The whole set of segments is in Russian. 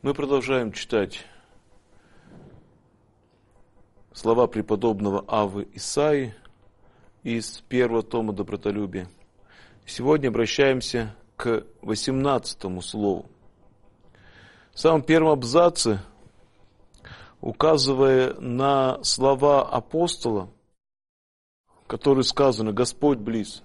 Мы продолжаем читать слова преподобного Аввы Исаии из первого тома «Добротолюбия». Сегодня обращаемся к 18 слову. В самом первом абзаце, указывая на слова апостола, в которых сказано «Господь близ»,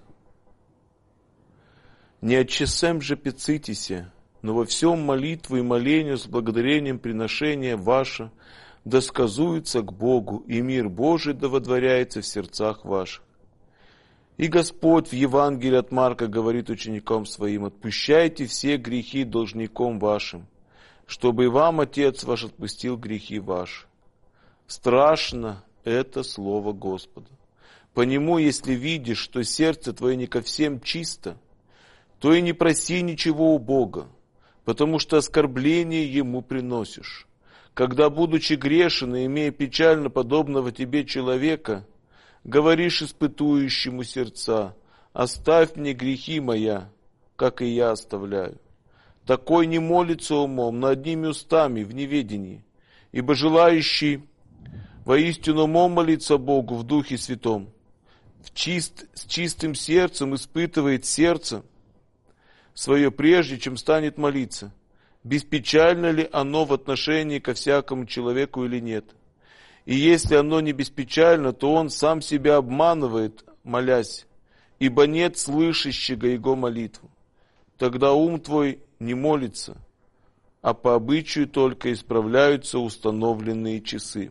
«Не отчесем же пецитеся, но во всем молитву и молению с благодарением приношения ваше досказуется к Богу, и мир Божий да водворяется в сердцах ваших». И Господь в Евангелии от Марка говорит ученикам своим: «Отпущайте все грехи должником вашим, чтобы и вам Отец ваш отпустил грехи ваши». Страшно это слово Господа. По нему, если видишь, что сердце твое не ко всем чисто, то и не проси ничего у Бога, потому что оскорбление Ему приносишь. Когда, будучи грешен и имея печально подобного тебе человека, говоришь испытующему сердца: «Оставь мне грехи моя, как и я оставляю». Такой не молится умом, но одними устами, в неведении, ибо желающий воистину умом молиться Богу в Духе Святом, с чистым сердцем испытывает сердце свое, прежде чем станет молиться, беспечально ли оно в отношении ко всякому человеку или нет. И если оно не беспечально, то он сам себя обманывает, молясь, ибо нет слышащего его молитву. Тогда ум твой не молится, а по обычаю только исправляются установленные часы.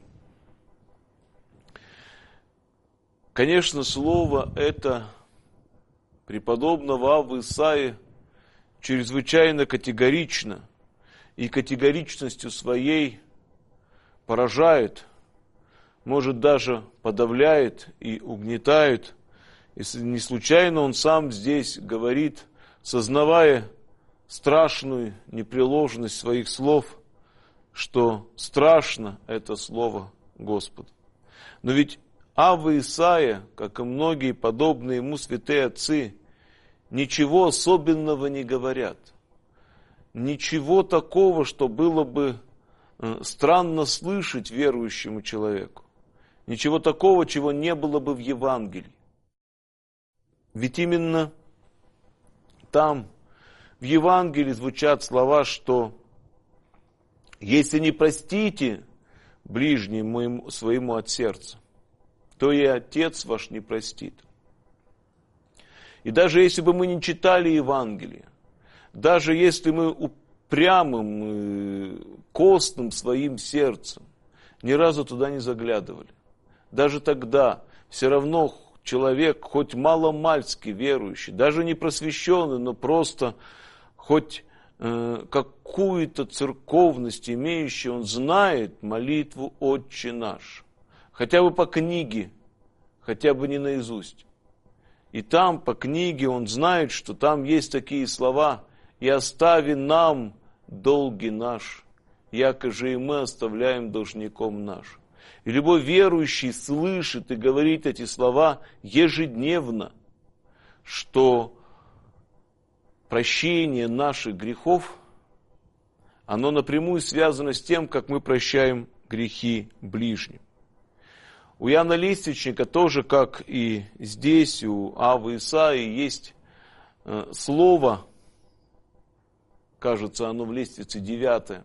Конечно, слово это преподобного Аввы Исаии чрезвычайно категорично и категоричностью своей поражает, может даже подавляет и угнетает. Если не случайно он сам здесь говорит, сознавая страшную непреложность своих слов, что страшно это слово Господа. Но ведь Авва Исаия, как и многие подобные ему святые отцы, ничего особенного не говорят. Ничего такого, что было бы странно слышать верующему человеку. Ничего такого, чего не было бы в Евангелии. Ведь именно там, в Евангелии, звучат слова, что «если не простите ближнему своему от сердца, то и Отец ваш не простит». И даже если бы мы не читали Евангелие, даже если мы упрямым, костным своим сердцем ни разу туда не заглядывали, даже тогда все равно человек, хоть маломальски верующий, даже не просвещенный, но просто хоть какую-то церковность имеющий, он знает молитву «Отче наш», хотя бы по книге, хотя бы не наизусть. И там по книге он знает, что там есть такие слова: «И остави нам долги наш, яко же и мы оставляем должником наш». И любой верующий слышит и говорит эти слова ежедневно, что прощение наших грехов, оно напрямую связано с тем, как мы прощаем грехи ближним. У Иоанна Лествичника тоже, как и здесь, у Аввы Исаии, есть слово, кажется, оно в Лествице 9,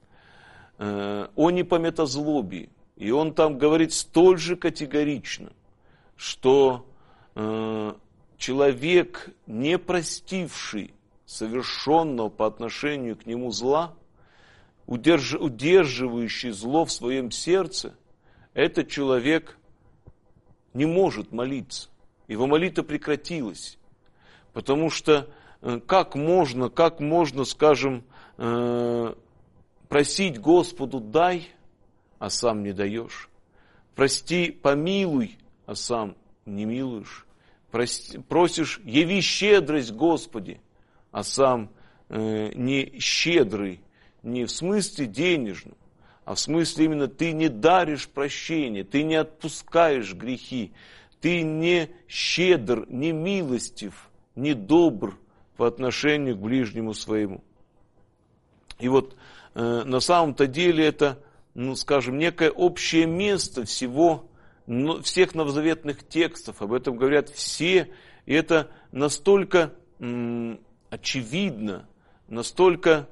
о непометозлобии. И он там говорит столь же категорично, что человек, не простивший совершенного по отношению к нему зла, удерживающий зло в своем сердце, этот человек не может молиться. Его молитва прекратилась. Потому что как можно, скажем, просить Господу «дай», а сам не даешь. Прости, помилуй, а сам не милуешь. Просишь «яви щедрость, Господи», а сам не щедрый, не в смысле денежном, а в смысле именно ты не даришь прощение, ты не отпускаешь грехи, ты не щедр, не милостив, не добр по отношению к ближнему своему. И вот на самом-то деле это, скажем, некое общее место всех новозаветных текстов. Об этом говорят все. И это настолько очевидно, настолько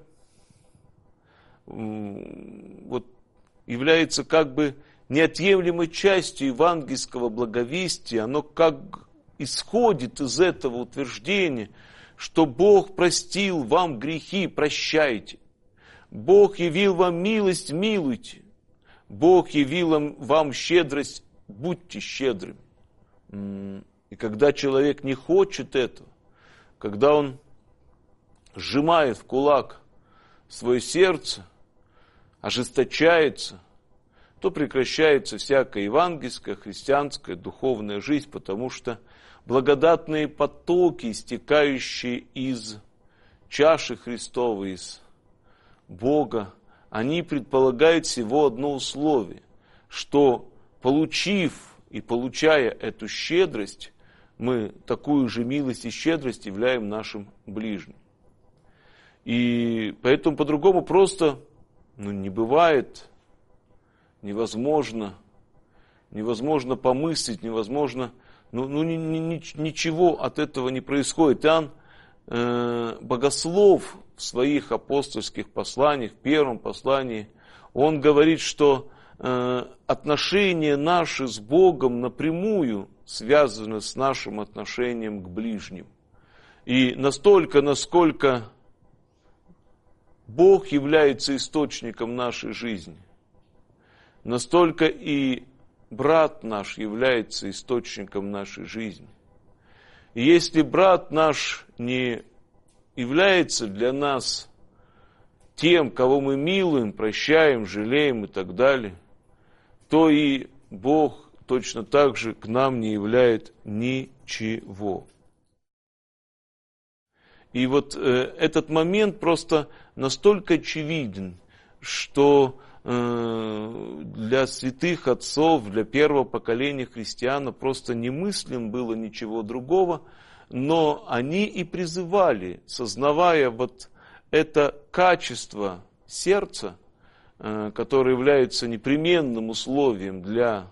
является как бы неотъемлемой частью евангельского благовестия. Оно как исходит из этого утверждения, что Бог простил вам грехи, прощайте. Бог явил вам милость, милуйте. Бог явил вам щедрость, будьте щедрыми. И когда человек не хочет этого, когда он сжимает в кулак свое сердце, ожесточается, то прекращается всякая евангельская, христианская, духовная жизнь, потому что благодатные потоки, истекающие из чаши Христовой, из Бога, они предполагают всего одно условие, что получив и получая эту щедрость, мы такую же милость и щедрость являем нашим ближним. И поэтому по-другому просто не бывает, невозможно помыслить, невозможно, ничего от этого не происходит. Иоанн Богослов в своих апостольских посланиях, в первом послании, он говорит, что отношения наши с Богом напрямую связаны с нашим отношением к ближним. И настолько, насколько Бог является источником нашей жизни, настолько и брат наш является источником нашей жизни. И если брат наш не является для нас тем, кого мы милуем, прощаем, жалеем и так далее, то и Бог точно так же к нам не являет ничего. И вот этот момент просто настолько очевиден, что для святых отцов, для первого поколения христиан просто немыслим было ничего другого, но они и призывали, сознавая вот это качество сердца, которое является непременным условием для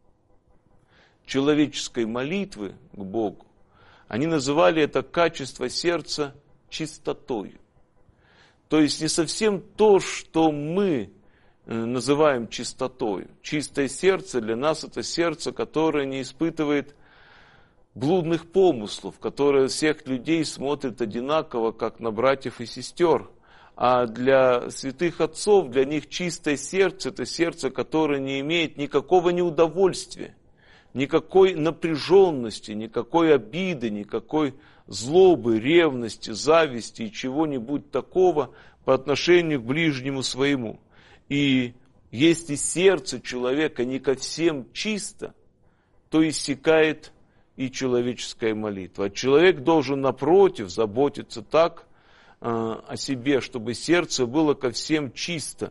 человеческой молитвы к Богу, они называли это качество сердца чистотою. То есть не совсем то, что мы называем чистотою. Чистое сердце для нас это сердце, которое не испытывает блудных помыслов, которое всех людей смотрит одинаково, как на братьев и сестер. А для святых отцов, для них чистое сердце это сердце, которое не имеет никакого неудовольствия, никакой напряженности, никакой обиды, никакой злобы, ревности, зависти и чего-нибудь такого по отношению к ближнему своему. И если сердце человека не ко всем чисто, то иссякает и человеческая молитва. А человек должен, напротив, заботиться так о себе, чтобы сердце было ко всем чисто.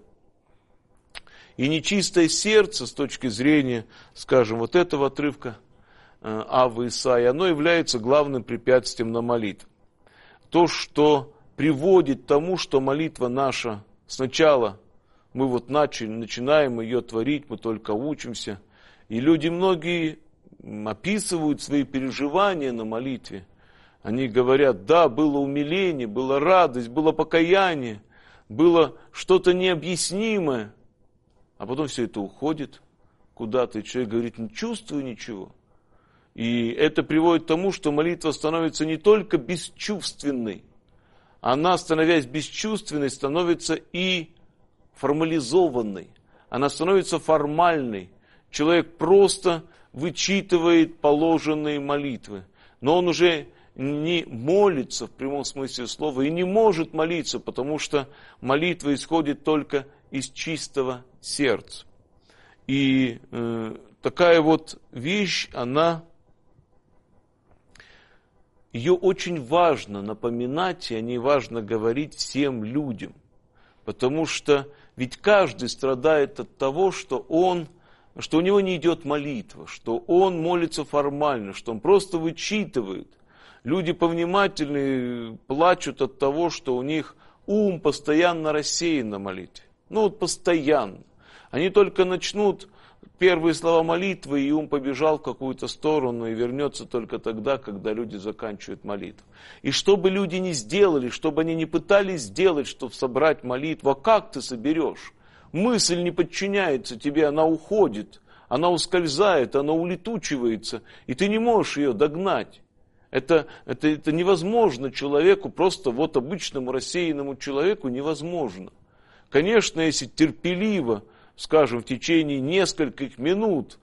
И нечистое сердце, с точки зрения, скажем, вот этого отрывка Аввы Исаии, оно является главным препятствием на молитву. То, что приводит к тому, что молитва наша сначала мы вот начинаем ее творить, мы только учимся. И люди многие описывают свои переживания на молитве. Они говорят, да, было умиление, была радость, было покаяние, было что-то необъяснимое. А потом все это уходит куда-то, и человек говорит, не чувствую ничего. И это приводит к тому, что молитва становится не только бесчувственной, она, становясь бесчувственной, становится и формализованной. Она становится формальной. Человек просто вычитывает положенные молитвы, но он уже не молится в прямом смысле слова и не может молиться, потому что молитва исходит только из чистого сердца. И такая вот вещь, ее очень важно напоминать, и о ней важно говорить всем людям. Потому что ведь каждый страдает от того, что у него не идет молитва, что он молится формально, что он просто вычитывает. Люди повнимательные плачут от того, что у них ум постоянно рассеян на молитве. Ну вот постоянно. Они только начнут первые слова молитвы, и ум побежал в какую-то сторону и вернется только тогда, когда люди заканчивают молитву. И что бы люди ни сделали, что бы они ни пытались сделать, чтобы собрать молитву, а как ты соберешь? Мысль не подчиняется тебе, она уходит, она ускользает, она улетучивается, и ты не можешь ее догнать. Это невозможно человеку, просто вот обычному рассеянному человеку невозможно. Конечно, если терпеливо, скажем, в течение нескольких минут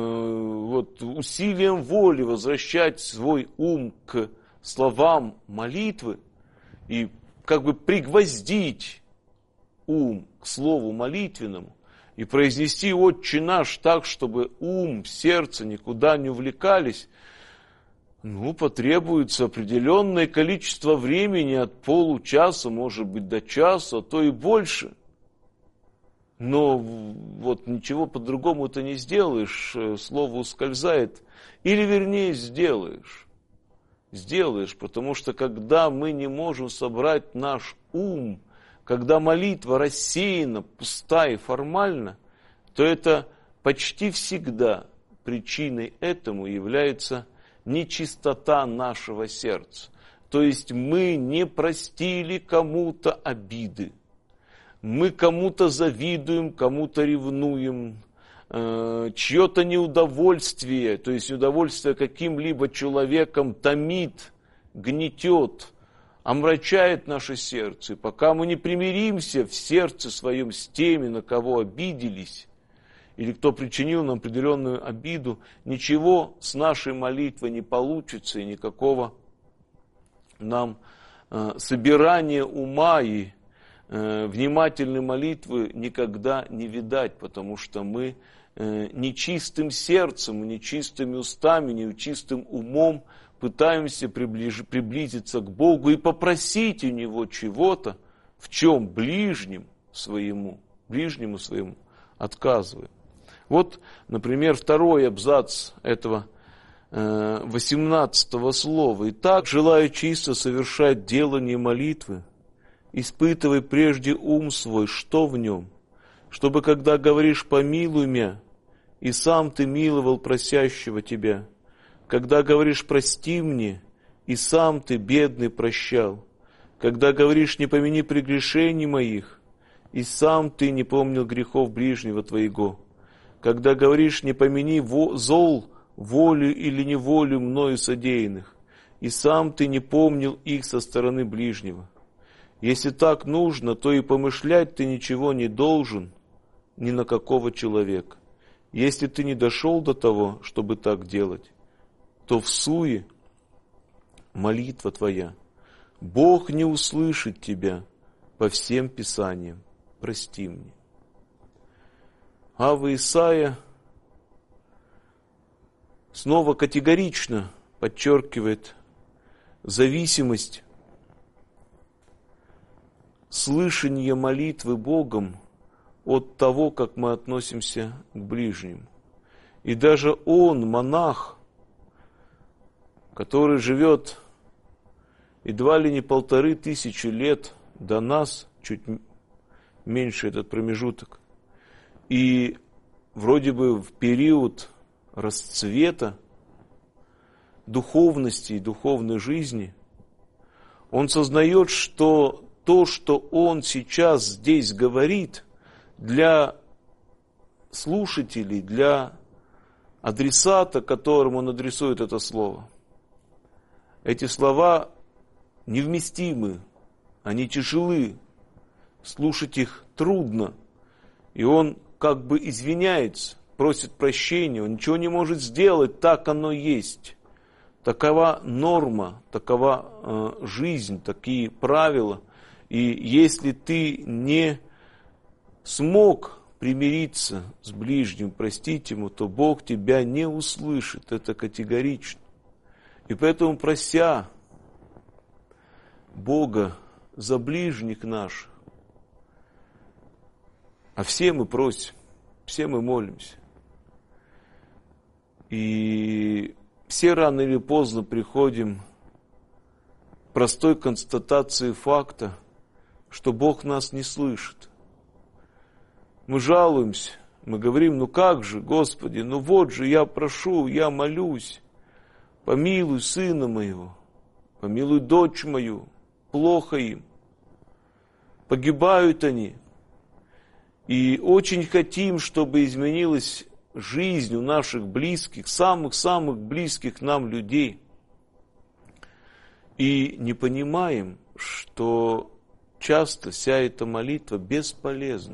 усилием воли возвращать свой ум к словам молитвы и как бы пригвоздить ум к слову молитвенному и произнести «Отче наш» так, чтобы ум, сердце никуда не увлекались, потребуется определенное количество времени, от получаса, может быть, до часа, а то и больше. Но вот ничего по-другому ты не сделаешь, слово ускользает. Или, вернее, сделаешь. Сделаешь, потому что когда мы не можем собрать наш ум, когда молитва рассеяна, пуста и формальна, то это почти всегда причиной этому является нечистота нашего сердца. То есть мы не простили кому-то обиды. Мы кому-то завидуем, кому-то ревнуем, чье-то неудовольствие, то есть неудовольствие каким-либо человеком томит, гнетет, омрачает наше сердце. И пока мы не примиримся в сердце своем с теми, на кого обиделись, или кто причинил нам определенную обиду, ничего с нашей молитвой не получится, и никакого нам собирания ума и внимательной молитвы никогда не видать, потому что мы нечистым сердцем, нечистыми устами, нечистым умом пытаемся приблизиться к Богу и попросить у Него чего-то, в чем ближнему своему отказываем. Вот, например, второй абзац этого 18 слова. «Итак, желаю чисто совершать делание молитвы, испытывай прежде ум свой, что в нем, чтобы, когда говоришь «помилуй меня», и сам ты миловал просящего тебя, когда говоришь «прости мне», и сам ты, бедный, прощал, когда говоришь «не помяни прегрешений моих», и сам ты не помнил грехов ближнего твоего, когда говоришь «не помяни зол, волю или неволю мною содеянных», и сам ты не помнил их со стороны ближнего. Если так нужно, то и помышлять ты ничего не должен ни на какого человека. Если ты не дошел до того, чтобы так делать, то в суе молитва твоя. Бог не услышит тебя по всем Писаниям. Прости мне. Ава Исаия снова категорично подчеркивает зависимость слышания молитвы Богом от того, как мы относимся к ближнему. И даже он, монах, который живет едва ли не 1500 лет до нас, чуть меньше этот промежуток, и вроде бы в период расцвета духовности и духовной жизни, он сознает, что то, что он сейчас здесь говорит, для слушателей, для адресата, которому он адресует это слово, эти слова невместимы, они тяжелы, слушать их трудно, и он как бы извиняется, просит прощения, он ничего не может сделать, так оно есть. Такова норма, такова жизнь, такие правила. И если ты не смог примириться с ближним, простить ему, то Бог тебя не услышит, это категорично. И поэтому, прося Бога за ближних наших, а все мы просим, все мы молимся, и все рано или поздно приходим к простой констатации факта что Бог нас не слышит. Мы жалуемся, мы говорим, ну как же, Господи, ну вот же, я прошу, я молюсь, помилуй сына моего, помилуй дочь мою, плохо им, погибают они. И очень хотим, чтобы изменилась жизнь у наших близких, самых-самых близких нам людей. И не понимаем, что часто вся эта молитва бесполезна.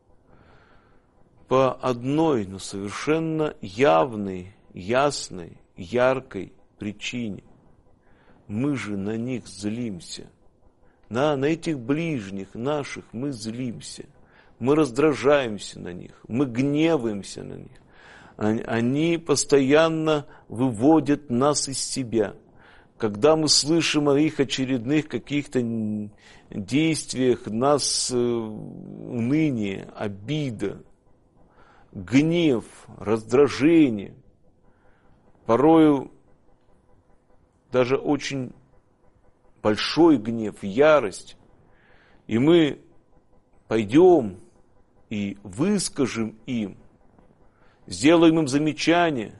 По одной, но совершенно явной, ясной, яркой причине. Мы же на них злимся. На этих ближних наших мы злимся. Мы раздражаемся на них, мы гневаемся на них. Они постоянно выводят нас из себя. Когда мы слышим о их очередных каких-то действиях, нас уныние, обида, гнев, раздражение, порою даже очень большой гнев, ярость. И мы пойдем и выскажем им, сделаем им замечание,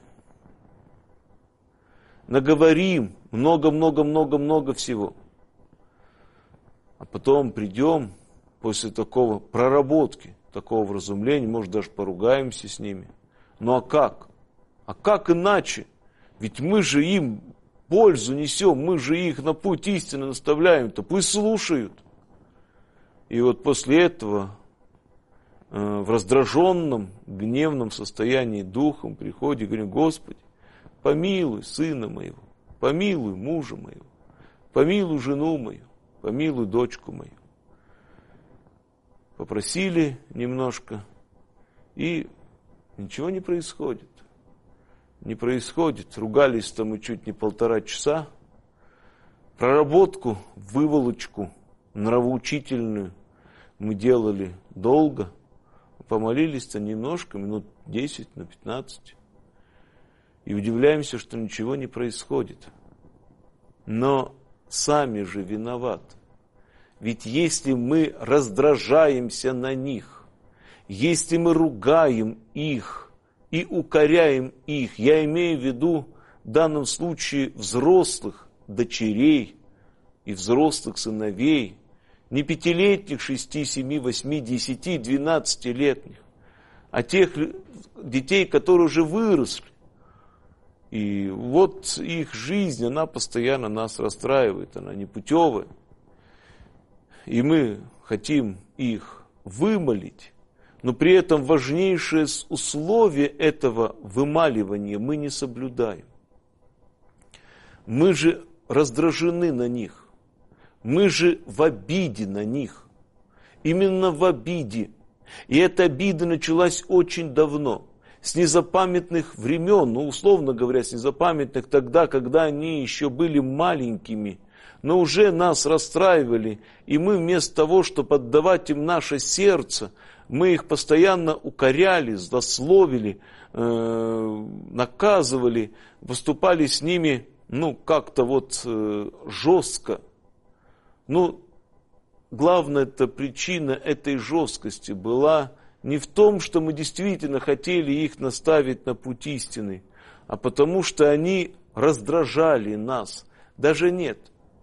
наговорим много-много-много-много всего. А потом придем после такого проработки, такого вразумления, может, даже поругаемся с ними. Ну а как? А как иначе? Ведь мы же им пользу несем, мы же их на путь истины наставляем-то, пусть слушают. И вот после этого в раздраженном, гневном состоянии духом приходим и говорим: Господи, помилуй сына моего, помилуй мужа моего, помилуй жену мою, помилуй дочку мою. Попросили немножко, и ничего не происходит. Не происходит. Ругались-то мы чуть не 1,5 часа. Проработку, выволочку нравоучительную мы делали долго. Помолились-то немножко, минут 10, на 15. И удивляемся, что ничего не происходит. Но сами же виноваты. Ведь если мы раздражаемся на них, если мы ругаем их и укоряем их, я имею в виду в данном случае взрослых дочерей и взрослых сыновей, не 5-летних, 6, 7, 8, 10, 12-летних, а тех детей, которые уже выросли. И вот их жизнь, она постоянно нас расстраивает, она непутевая. И мы хотим их вымолить, но при этом важнейшее условие этого вымаливания мы не соблюдаем. Мы же раздражены на них. Мы же в обиде на них. Именно в обиде. И эта обида началась очень давно. С незапамятных времен, ну, условно говоря, с незапамятных тогда, когда они еще были маленькими, но уже нас расстраивали. И мы вместо того, чтобы отдавать им наше сердце, мы их постоянно укоряли, злословили, наказывали, поступали с ними, как-то вот жестко. Главная-то причина этой жесткости была не в том, что мы действительно хотели их наставить на путь истины, а потому что они раздражали нас. Даже нет.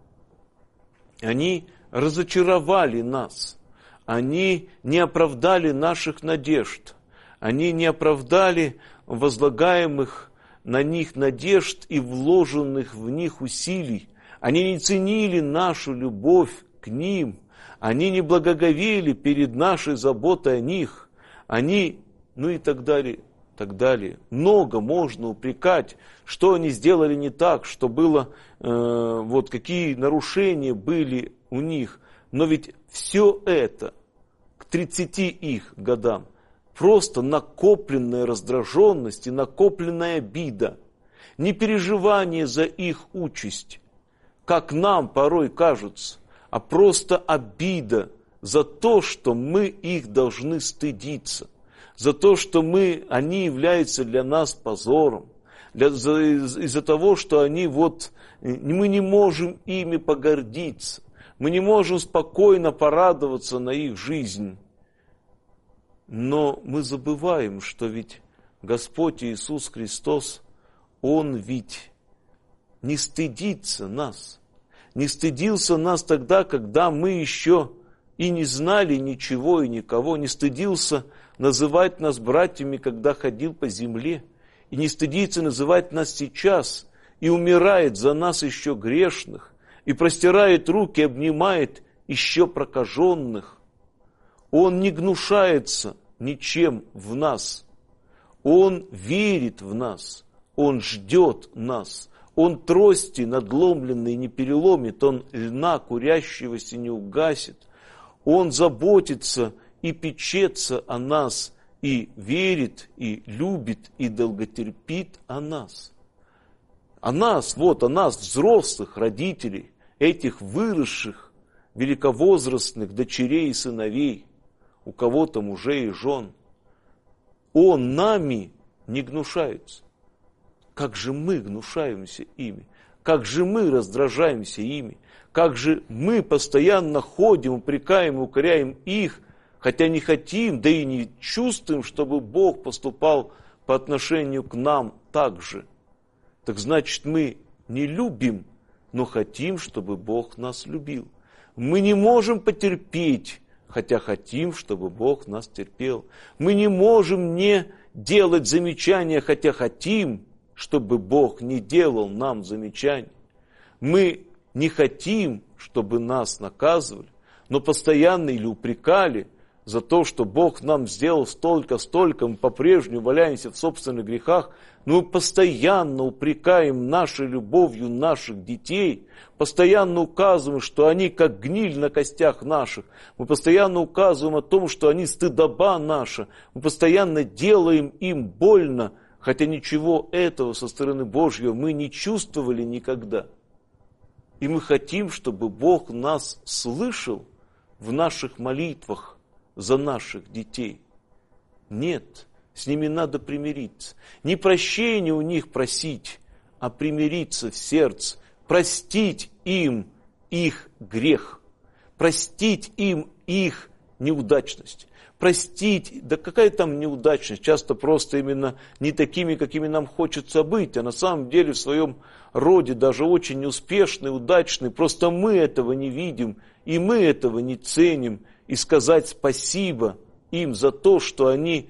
Они разочаровали нас. Они не оправдали наших надежд. Они не оправдали возлагаемых на них надежд и вложенных в них усилий. Они не ценили нашу любовь к ним. Они не благоговели перед нашей заботой о них. Они, и так далее, так далее. Много можно упрекать, что они сделали не так, что было, какие нарушения были у них. Но ведь все это к 30 их годам просто накопленная раздраженность и накопленная обида. Не переживание за их участь, как нам порой кажется, а просто обида за то, что мы их должны стыдиться, за то, что они являются для нас позором, из-за того, что мы не можем ими погордиться. Мы не можем спокойно порадоваться на их жизнь. Но мы забываем, что ведь Господь Иисус Христос, Он ведь не стыдится нас. Не стыдился нас тогда, когда мы еще и не знали ничего и никого. Не стыдился называть нас братьями, когда ходил по земле. И не стыдится называть нас сейчас. И умирает за нас еще грешных. И простирает руки, обнимает еще прокаженных. Он не гнушается ничем в нас. Он верит в нас. Он ждет нас. Он трости надломленные не переломит. Он льна курящегося не угасит. Он заботится и печется о нас. И верит, и любит, и долготерпит о нас. О нас, вот о нас, взрослых родителей, этих выросших, великовозрастных дочерей и сыновей, у кого-то мужей и жен. Он нами не гнушается. Как же мы гнушаемся ими? Как же мы раздражаемся ими? Как же мы постоянно ходим, упрекаем и укоряем их, хотя не хотим, да и не чувствуем, чтобы Бог поступал по отношению к нам так же. Так значит, мы не любим, но хотим, чтобы Бог нас любил. Мы не можем потерпеть, хотя хотим, чтобы Бог нас терпел. Мы не можем не делать замечания, хотя хотим, чтобы Бог не делал нам замечаний. Мы не хотим, чтобы нас наказывали, но постоянно или упрекали за то, что Бог нам сделал столько, мы по-прежнему валяемся в собственных грехах, но мы постоянно упрекаем нашей любовью наших детей, постоянно указываем, что они как гниль на костях наших, мы постоянно указываем о том, что они стыдоба наша, мы постоянно делаем им больно, хотя ничего этого со стороны Божьей мы не чувствовали никогда. И мы хотим, чтобы Бог нас слышал в наших молитвах за наших детей. Нет, с ними надо примириться. Не прощения у них просить, а примириться в сердце, простить им их грех, простить им их неудачность. Простить, да какая там неудачность, часто просто именно не такими, какими нам хочется быть, а на самом деле в своем роде даже очень успешные, удачные, просто мы этого не видим, и мы этого не ценим, и сказать спасибо им за то, что они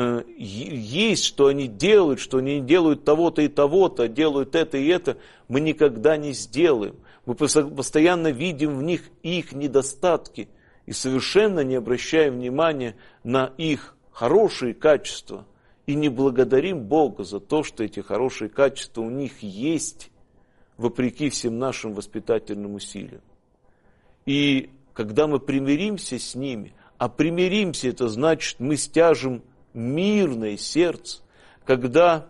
есть, что они делают того-то и того-то, делают это и это, мы никогда не сделаем. Мы постоянно видим в них их недостатки и совершенно не обращаем внимания на их хорошие качества и не благодарим Бога за то, что эти хорошие качества у них есть, вопреки всем нашим воспитательным усилиям. И когда мы примиримся с ними, а примиримся, это значит, мы стяжем мирное сердце, когда,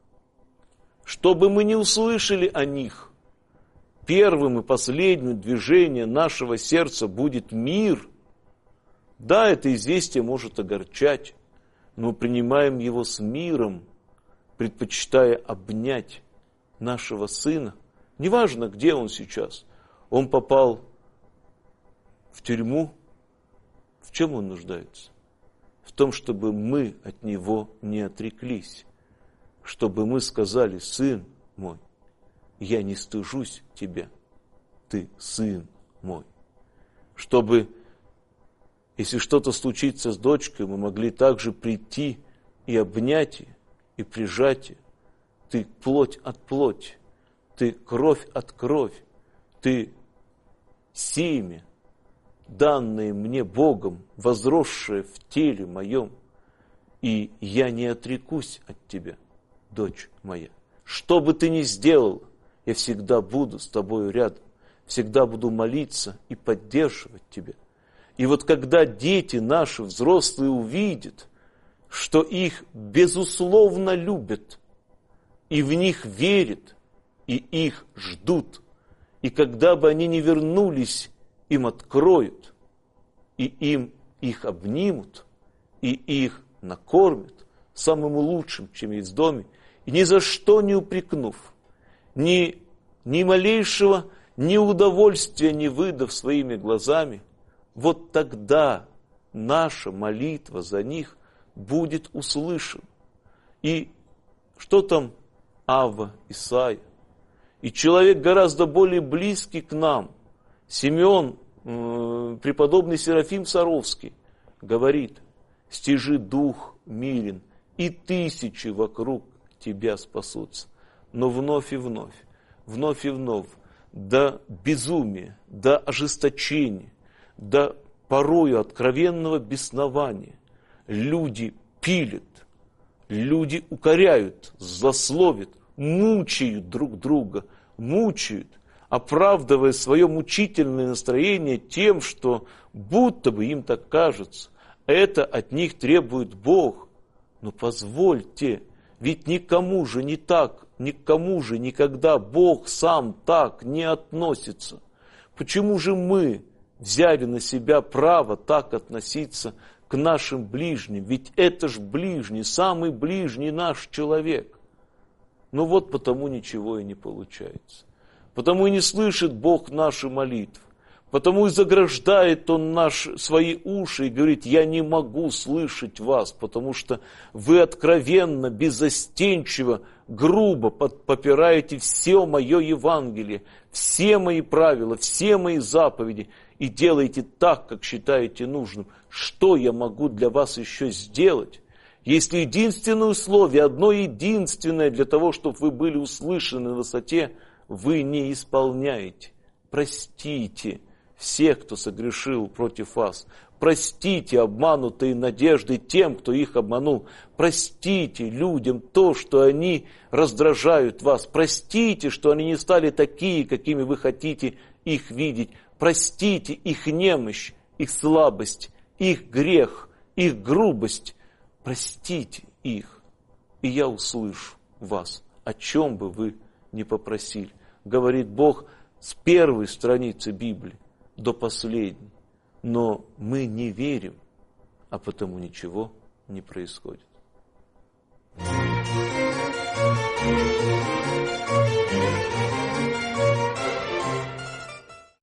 чтобы мы не услышали о них, первым и последним движением нашего сердца будет мир. Да, это известие может огорчать, но мы принимаем его с миром, предпочитая обнять нашего сына. Неважно, где он сейчас. Он попал в тюрьму. В чем он нуждается? В том, чтобы мы от него не отреклись. Чтобы мы сказали: сын мой, я не стыжусь тебя, ты сын мой. Чтобы, если что-то случится с дочкой, мы могли также прийти и обнять ее, и прижать ее. Ты плоть от плоти, ты кровь от крови, ты семя, данное мне Богом, возросшее в теле моем, и я не отрекусь от тебя, дочь моя. Что бы ты ни сделала, я всегда буду с тобою рядом, всегда буду молиться и поддерживать тебя. И вот когда дети наши, взрослые, увидят, что их безусловно любят, и в них верят, и их ждут, и когда бы они ни вернулись, им откроют, и им их обнимут, и их накормят самым лучшим, чем есть в доме, и ни за что не упрекнув, ни малейшего ни удовольствия не выдав своими глазами, вот тогда наша молитва за них будет услышана. И что там Авва, Исаия? И человек гораздо более близкий к нам, Симеон, преподобный Серафим Саровский, говорит: «Стяжи дух мирен, и тысячи вокруг тебя спасутся». Но вновь и вновь, вновь и вновь, до безумия, до ожесточения, до порою откровенного беснования люди пилят, люди укоряют, злословят, мучают друг друга, мучают, оправдывая свое мучительное настроение тем, что будто бы им так кажется. Это от них требует Бог. Но позвольте, ведь никому же не так, никому же никогда Бог сам так не относится. Почему же мы взяли на себя право так относиться к нашим ближним? Ведь это ж ближний, самый ближний наш человек. Но вот потому ничего и не получается. Потому и не слышит Бог наши молитвы. Потому и заграждает Он свои уши и говорит: я не могу слышать вас, потому что вы откровенно, беззастенчиво, грубо попираете все мое Евангелие, все мои правила, все мои заповеди и делаете так, как считаете нужным. Что я могу для вас еще сделать, если единственное условие, одно единственное для того, чтобы вы были услышаны на высоте, вы не исполняете? Простите всех, кто согрешил против вас. Простите обманутые надежды тем, кто их обманул. Простите людям то, что они раздражают вас. Простите, что они не стали такие, какими вы хотите их видеть. Простите их немощь, их слабость, их грех, их грубость. Простите их, и я услышу вас, о чем бы вы ни попросили. Говорит Бог с первой страницы Библии до последней. Но мы не верим, а потому ничего не происходит.